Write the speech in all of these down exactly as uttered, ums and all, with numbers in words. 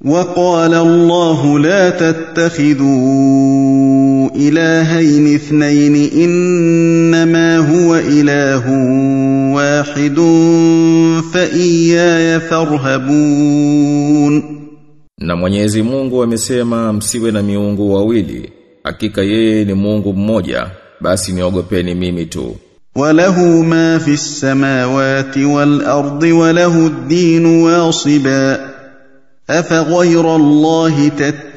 وقال الله لا تتخذوا إلهين اثنين إنما هو إله واحد فإياي فارهبون. Na Mwenyezi Mungu amesema msiwe na miungu wawili, hakika yeye ni Mungu mmoja, basi niogopeni mimi tu. وله ما في السماوات والأرض وله الدين واصبا أفغير الله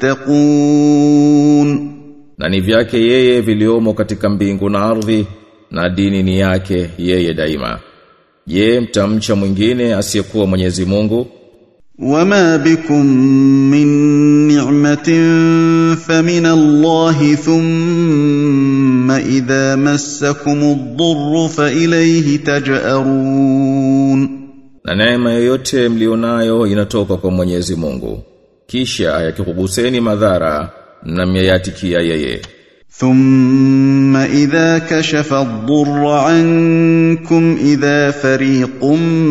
تتقون. Na ni vyake yeye viliomo katika mbingu na ardhi, na dini ni yake yeye daima. Je, mtamcha mwingine asiyekuwa Mwenyezi Mungu? وما بكم من نعمة فمن الله ثم إذا مسكم الضر فإليه تجأرون. Na neema yoyote mlionayo inatoka kwa Mwenyezi Mungu, kisha yakikuguseni madhara na myayatikia yeye. ثم إذا كشف الضر عنكم إذا فريق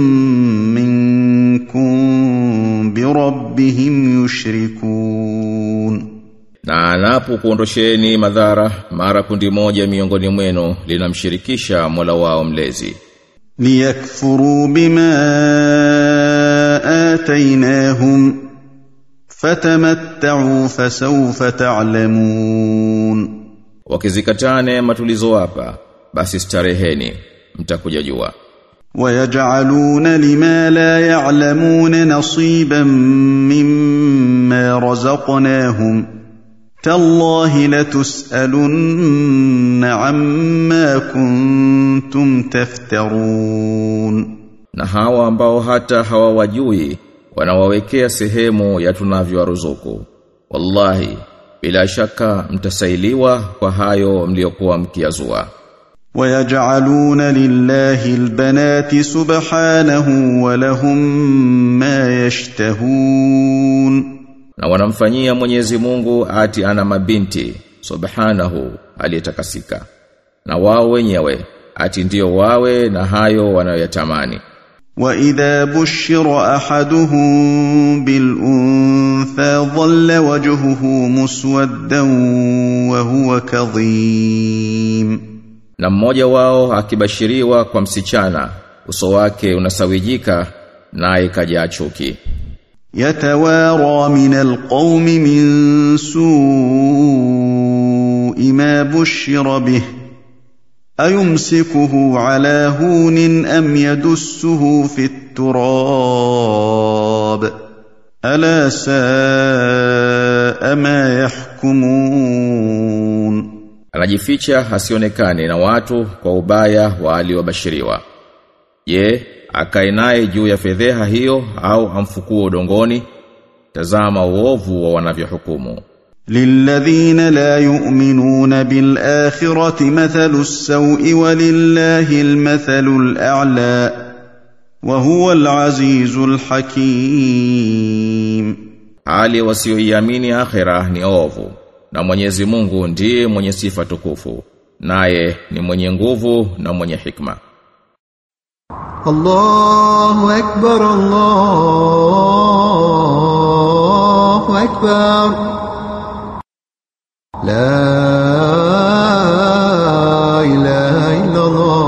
منكم بربهم يشركون. Na anapokuondosheni madhara, mara kundi moja miongoni mwenu linamshirikisha Mola wao mlezi. ليكفروا بما آتيناهم فتمتعوا فسوف تعلمون. Wakizikataa neema tulizowapa, basi stareheni, mtakuja jua. ويجعلون لما لا يعلمون نصيبا مما رزقناهم تالله لتسألن عما كنتم تفترون. Na hawa ambao hata hawawajui wanawawekea sehemu ya tunavyowaruzuku, wallahi bila shaka mtasailiwa kwa hayo mliokuwa mkiazua. ويجعلون لله البنات سبحانه ولهم ما يشتهون. Na wanamfanyia Mwenyezi Mungu ati ana mabinti subhanahu aliyetakasika, na wao wenyewe ati ndio wawe na hayo wanayoyatamani. وإذا بشر أحدهم بالأنثى ظل وجهه مسودا وهو كظيم. Na mmoja wao akibashiriwa kwa msichana, uso wake unasawijika naye kajaa chuki. يتوارى من القوم من سوء ما بشر به أيمسكه على هون أم يدسه في التراب ألا ساء ما يحكمون. Anajificha hasionekane na watu kwa ubaya wa aliobashiriwa. Je, akae naye juu ya fedheha hiyo au amfukue udongoni? Tazama uovu wa wanavyohukumu. للذين لا يؤمنون بالآخرة مثل السوء ولله المثل الأعلى وهو العزيز الحكيم. Hali wasioiamini akhira ni ovu, na Mwenyezi Mungu ndiye mwenye sifa tukufu, naye ni mwenye nguvu na mwenye hikma. Allahu akbar, Allahu akbar. La ilaha illa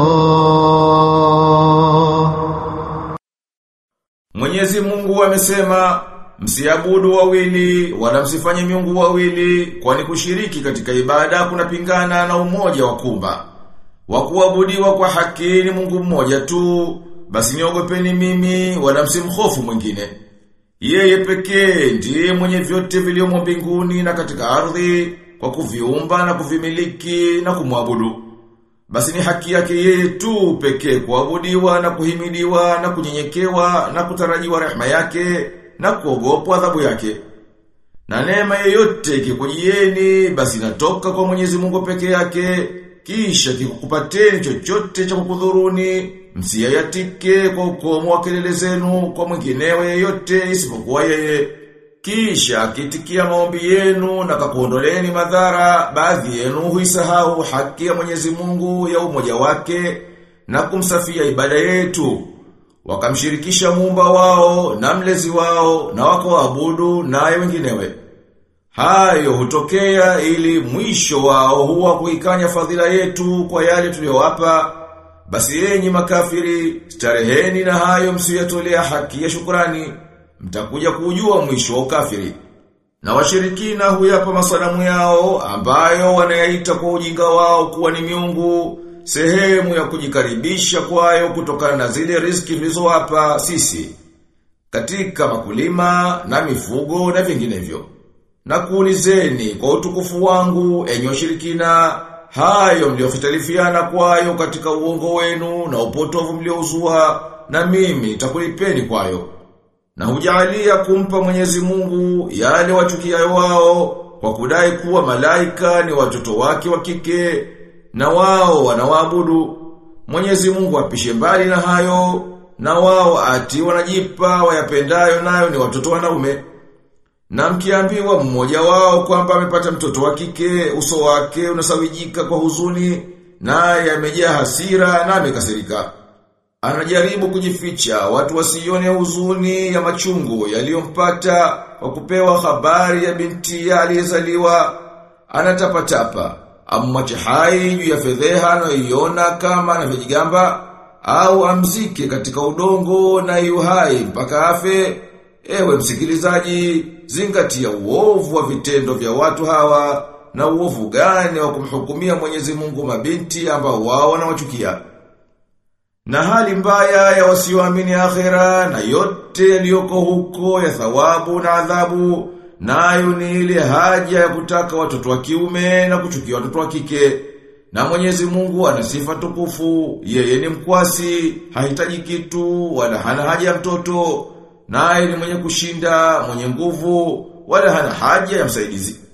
Allah. Mwenyezi Mungu amesema, msiabudu wawili wala msifanye miungu wawili, kwani kushiriki katika ibada kunapingana na umoja wa kumba. Wa kuabudiwa kwa haki ni Mungu mmoja tu, basi niogopeni mimi wala msimhofu mwingine. Yeye pekee ndiye mwenye vyote vilivyomo mbinguni na katika ardhi, kwa kuviumba na kuvimiliki na kumwabudu. Basi ni haki yake yeye tu pekee kuabudiwa na kuhimidiwa na kunyenyekewa na kutarajiwa rehema yake na kuogopwa adhabu yake. Na neema yoyote ikikujieni basi inatoka kwa Mwenyezi Mungu peke yake, kisha kikukupateni chochote cha kukudhuruni, msiyayatike kwa ukomo wa kelele zenu kwa mwinginewe yeyote isipokuwa yeye. Kisha kitikia maombi yenu na kakuondoleni madhara, baadhi yenu huisahau haki ya Mwenyezi Mungu ya umoja wake na kumsafia ibada yetu. wakamshirikisha muumba wao na mlezi wao na wakawaabudu naye wenginewe. Hayo hutokea ili mwisho wao huwa kuikanya fadhila yetu kwa yale tuliyowapa. Basi enyi makafiri, stareheni na hayo msiyatolea haki ya shukrani, mtakuja kujua mwisho wa ukafiri. Na washirikina huyapa masanamu yao ambayo wanayaita kwa ujinga wao kuwa ni miungu, sehemu ya kujikaribisha kwayo kutokana na zile riziki tulizowapa sisi katika makulima na mifugo na vinginevyo. Na kuulizeni kwa utukufu wangu enyi washirikina, hayo mliokhitalifiana kwayo katika uongo wenu na upotovu mliouzua, na mimi nitakulipeni kwayo. Na hujalia kumpa Mwenyezi Mungu yale wachukiayo wao kwa kudai kuwa malaika ni watoto wake wa kike na wao wanawaabudu. Mwenyezi Mungu apishe mbali na hayo, na wao ati wanajipa wayapendayo nayo ni watoto wanaume. Na mkiambiwa mmoja wao kwamba amepata mtoto wa kike, uso wake unasawijika kwa huzuni, naye amejaa hasira na amekasirika. Anajaribu kujificha watu wasione huzuni ya machungu yaliyompata kwa kupewa habari ya binti aliyezaliwa. Anatapatapa, amwache hai juu ya fedheha anayoiona kama anavyojigamba, au amzike katika udongo na yu hai mpaka afe. Ewe msikilizaji, zingatia uovu wa vitendo vya watu hawa, na uovu gani wa kumhukumia Mwenyezi Mungu mabinti ambao wao wanawachukia. Na hali mbaya ya wasioamini akhera na yote yaliyoko huko ya thawabu na adhabu, nayo ni ile haja ya kutaka watoto wa kiume na kuchukia watoto wa kike. Na Mwenyezi Mungu ana sifa tukufu, yeye ni mkwasi, hahitaji kitu wala hana haja ya mtoto, naye ni mwenye kushinda, mwenye nguvu, wala hana haja ya msaidizi.